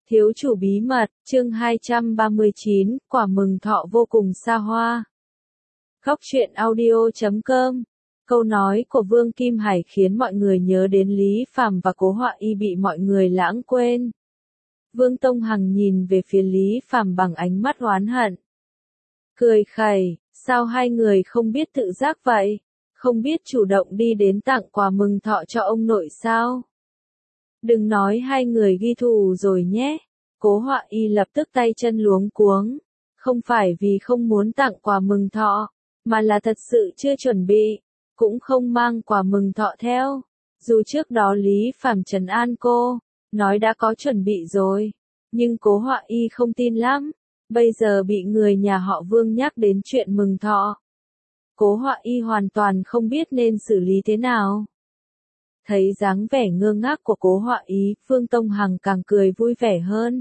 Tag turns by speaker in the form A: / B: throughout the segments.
A: Thiếu chủ bí mật, chương 239, quả mừng thọ vô cùng xa hoa. Góc truyện audio.com. Câu nói của Vương Kim Hải khiến mọi người nhớ đến Lý Phàm và Cố Họa Y bị mọi người lãng quên. Vương Tông Hằng nhìn về phía Lý Phàm bằng ánh mắt oán hận. Cười khẩy, sao hai người không biết tự giác vậy? Không biết chủ động đi đến tặng quà mừng thọ cho ông nội sao? Đừng nói hai người ghi thù rồi nhé. Cố Họa Y lập tức tay chân luống cuống. Không phải vì không muốn tặng quà mừng thọ, mà là thật sự chưa chuẩn bị, cũng không mang quà mừng thọ theo. Dù trước đó Lý Phàm trấn an cô, nói đã có chuẩn bị rồi, nhưng Cố Họa Y không tin lắm. Bây giờ bị người nhà họ Vương nhắc đến chuyện mừng thọ. Cố Họa Y hoàn toàn không biết nên xử lý thế nào. Thấy dáng vẻ ngơ ngác của Cố Họa Y, Vương Tông Hằng càng cười vui vẻ hơn.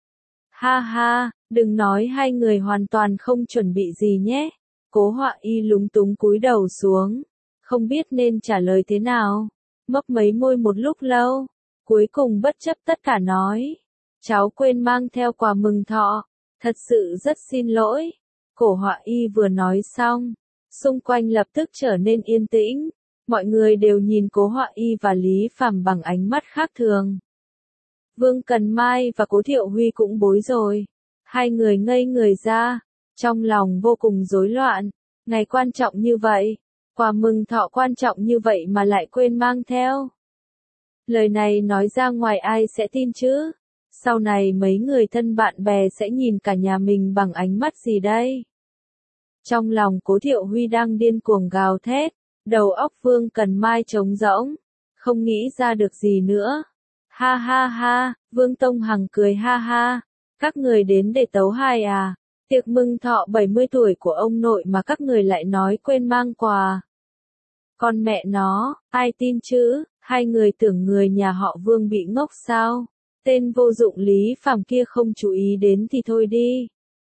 A: Ha ha, đừng nói hai người hoàn toàn không chuẩn bị gì nhé. Cố Họa Y lúng túng cúi đầu xuống, không biết nên trả lời thế nào. Mấp mấy môi một lúc lâu, cuối cùng bất chấp tất cả nói. Cháu quên mang theo quà mừng thọ, thật sự rất xin lỗi. Cố Họa Y vừa nói xong, xung quanh lập tức trở nên yên tĩnh. Mọi người đều nhìn Cố Họa Y và Lý Phàm bằng ánh mắt khác thường. Vương Cần Mai và Cố Thiệu Huy cũng bối rối. Hai người ngây người ra, trong lòng vô cùng rối loạn. Ngày quan trọng như vậy, quà mừng thọ quan trọng như vậy mà lại quên mang theo. Lời này nói ra ngoài ai sẽ tin chứ? Sau này mấy người thân bạn bè sẽ nhìn cả nhà mình bằng ánh mắt gì đây? Trong lòng Cố Thiệu Huy đang điên cuồng gào thét. Đầu óc Vương Cần Mai trống rỗng, không nghĩ ra được gì nữa. Ha ha ha, Vương Tông Hằng cười ha ha. Các người đến để tấu hài à? Tiệc mừng thọ 70 tuổi của ông nội mà các người lại nói quên mang quà. Con mẹ nó, ai tin chứ? Hai người tưởng người nhà họ Vương bị ngốc sao? Tên vô dụng Lý Phàm kia không chú ý đến thì thôi đi.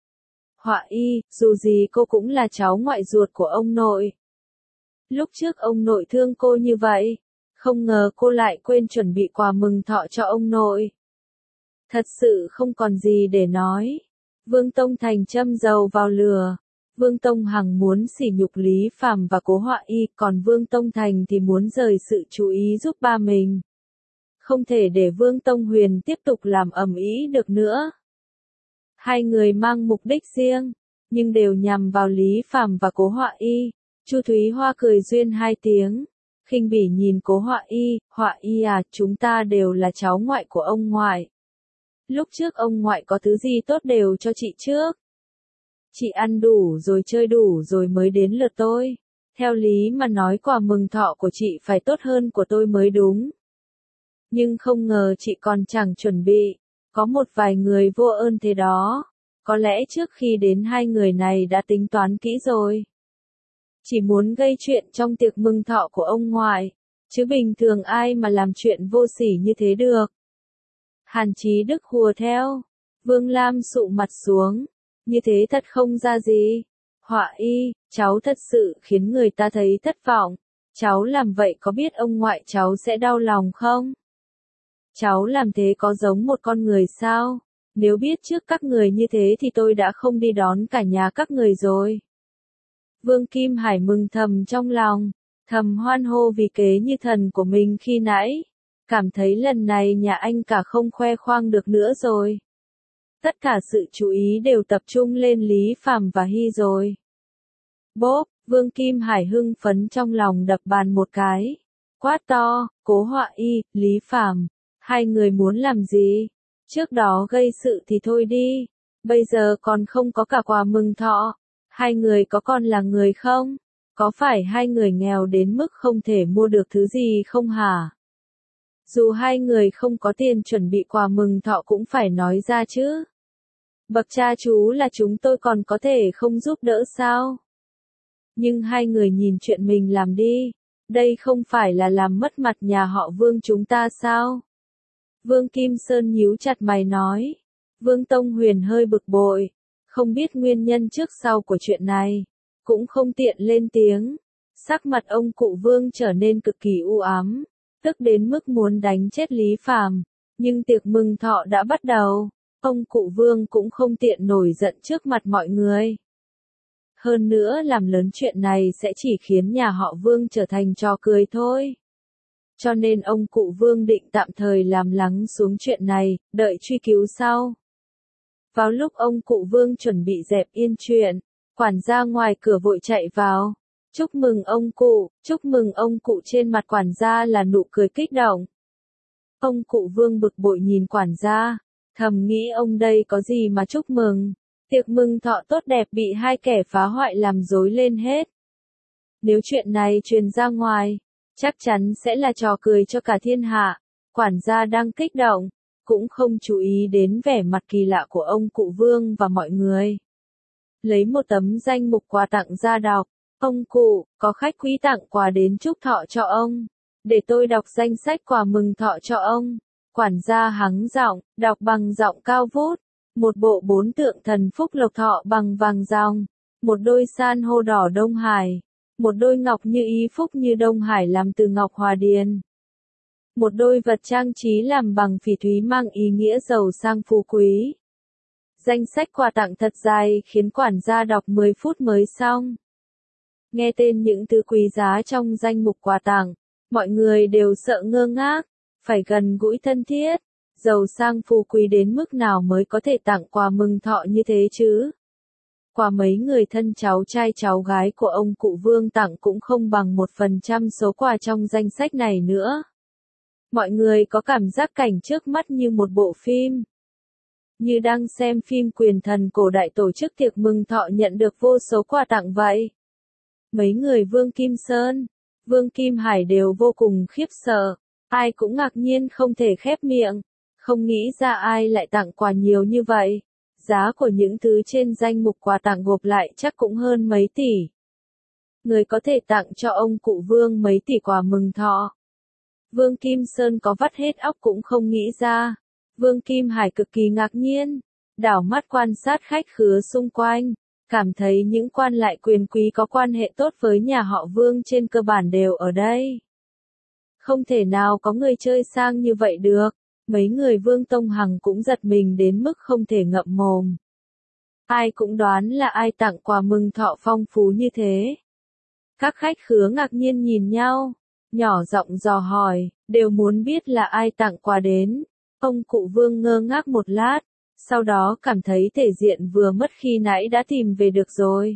A: Họa Y, dù gì cô cũng là cháu ngoại ruột của ông nội. Lúc trước ông nội thương cô như vậy, không ngờ cô lại quên chuẩn bị quà mừng thọ cho ông nội. Thật sự không còn gì để nói. Vương Tông Thành châm dầu vào lửa. Vương Tông Hằng muốn sỉ nhục Lý Phàm và Cố Họa Y, còn Vương Tông Thành thì muốn rời sự chú ý giúp ba mình. Không thể để Vương Tông Huyền tiếp tục làm ầm ĩ được nữa. Hai người mang mục đích riêng, nhưng đều nhằm vào Lý Phàm và Cố Họa Y. Chu Thúy Hoa cười duyên hai tiếng, khinh bỉ nhìn Cố Họa Y à, chúng ta đều là cháu ngoại của ông ngoại. Lúc trước ông ngoại có thứ gì tốt đều cho chị trước. Chị ăn đủ rồi chơi đủ rồi mới đến lượt tôi. Theo lý mà nói quà mừng thọ của chị phải tốt hơn của tôi mới đúng. Nhưng không ngờ chị còn chẳng chuẩn bị, có một vài người vô ơn thế đó. Có lẽ trước khi đến hai người này đã tính toán kỹ rồi. Chỉ muốn gây chuyện trong tiệc mừng thọ của ông ngoại, chứ bình thường ai mà làm chuyện vô sỉ như thế được. Hàn Chí Đức hùa theo, Vương Lam sụ mặt xuống, như thế thật không ra gì. Họa Y, cháu thật sự khiến người ta thấy thất vọng, cháu làm vậy có biết ông ngoại cháu sẽ đau lòng không? Cháu làm thế có giống một con người sao? Nếu biết trước các người như thế thì tôi đã không đi đón cả nhà các người rồi. Vương Kim Hải mừng thầm trong lòng, thầm hoan hô vì kế như thần của mình khi nãy. Cảm thấy lần này nhà anh cả không khoe khoang được nữa rồi. Tất cả sự chú ý đều tập trung lên Lý Phàm và Hy rồi. Bốp, Vương Kim Hải hưng phấn trong lòng đập bàn một cái. Quát to, Cố Họa Y, Lý Phàm, hai người muốn làm gì? Trước đó gây sự thì thôi đi, bây giờ còn không có cả quà mừng thọ. Hai người có còn là người không? Có phải hai người nghèo đến mức không thể mua được thứ gì không hả? Dù hai người không có tiền chuẩn bị quà mừng thọ cũng phải nói ra chứ. Bậc cha chú là chúng tôi còn có thể không giúp đỡ sao? Nhưng hai người nhìn chuyện mình làm đi. Đây không phải là làm mất mặt nhà họ Vương chúng ta sao? Vương Kim Sơn nhíu chặt mày nói. Vương Tông Huyền hơi bực bội. Không biết nguyên nhân trước sau của chuyện này, cũng không tiện lên tiếng. Sắc mặt ông cụ Vương trở nên cực kỳ u ám, tức đến mức muốn đánh chết Lý Phàm. Nhưng tiệc mừng thọ đã bắt đầu, ông cụ Vương cũng không tiện nổi giận trước mặt mọi người. Hơn nữa làm lớn chuyện này sẽ chỉ khiến nhà họ Vương trở thành trò cười thôi. Cho nên ông cụ Vương định tạm thời làm lắng xuống chuyện này, đợi truy cứu sau. Vào lúc ông cụ Vương chuẩn bị dẹp yên chuyện, quản gia ngoài cửa vội chạy vào. Chúc mừng ông cụ trên mặt quản gia là nụ cười kích động. Ông cụ Vương bực bội nhìn quản gia, thầm nghĩ ông đây có gì mà chúc mừng. Tiệc mừng thọ tốt đẹp bị hai kẻ phá hoại làm rối lên hết. Nếu chuyện này truyền ra ngoài, chắc chắn sẽ là trò cười cho cả thiên hạ. Quản gia đang kích động, cũng không chú ý đến vẻ mặt kỳ lạ của ông cụ Vương và mọi người. Lấy một tấm danh mục quà tặng ra đọc. Ông cụ, có khách quý tặng quà đến chúc thọ cho ông. Để tôi đọc danh sách quà mừng thọ cho ông. Quản gia hắng giọng, đọc bằng giọng cao vút. Một bộ 4 tượng thần phúc lộc thọ bằng vàng ròng. Một đôi san hô đỏ Đông Hải. Một đôi ngọc như ý phúc như Đông Hải làm từ ngọc hòa điền. Một đôi vật trang trí làm bằng phỉ thúy mang ý nghĩa giàu sang phú quý. Danh sách quà tặng thật dài khiến quản gia đọc 10 phút mới xong. Nghe tên những thứ quý giá trong danh mục quà tặng, mọi người đều sợ ngơ ngác, phải gần gũi thân thiết, giàu sang phú quý đến mức nào mới có thể tặng quà mừng thọ như thế chứ? Quà mấy người thân cháu trai cháu gái của ông cụ Vương tặng cũng không bằng 1% số quà trong danh sách này nữa. Mọi người có cảm giác cảnh trước mắt như một bộ phim. Như đang xem phim quyền thần cổ đại tổ chức tiệc mừng thọ nhận được vô số quà tặng vậy. Mấy người Vương Kim Sơn, Vương Kim Hải đều vô cùng khiếp sợ, ai cũng ngạc nhiên không thể khép miệng, không nghĩ ra ai lại tặng quà nhiều như vậy. Giá của những thứ trên danh mục quà tặng gộp lại chắc cũng hơn mấy tỷ. Người có thể tặng cho ông cụ Vương mấy tỷ quà mừng thọ. Vương Kim Sơn có vắt hết óc cũng không nghĩ ra. Vương Kim Hải cực kỳ ngạc nhiên, đảo mắt quan sát khách khứa xung quanh. Cảm thấy những quan lại quyền quý có quan hệ tốt với nhà họ Vương trên cơ bản đều ở đây. Không thể nào có người chơi sang như vậy được. Mấy người Vương Tông Hằng cũng giật mình đến mức không thể ngậm mồm. Ai cũng đoán là ai tặng quà mừng thọ phong phú như thế. Các khách khứa ngạc nhiên nhìn nhau, nhỏ giọng dò hỏi, đều muốn biết là ai tặng quà đến. Ông cụ Vương ngơ ngác một lát. Sau đó cảm thấy thể diện vừa mất khi nãy đã tìm về được rồi.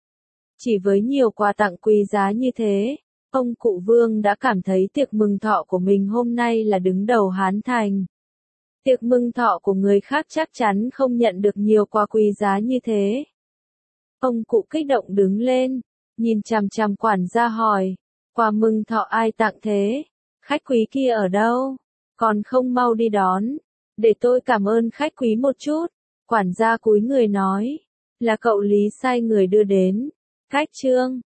A: Chỉ với nhiều quà tặng quý giá như thế, ông cụ Vương đã cảm thấy tiệc mừng thọ của mình hôm nay là đứng đầu Hán Thành. Tiệc mừng thọ của người khác chắc chắn không nhận được nhiều quà quý giá như thế. Ông cụ kích động đứng lên, nhìn chằm chằm quản gia hỏi, quà mừng thọ ai tặng thế? Khách quý kia ở đâu? Còn không mau đi đón. Để tôi cảm ơn khách quý một chút. Quản gia cúi người nói, là cậu Lý sai người đưa đến. Cách Trương,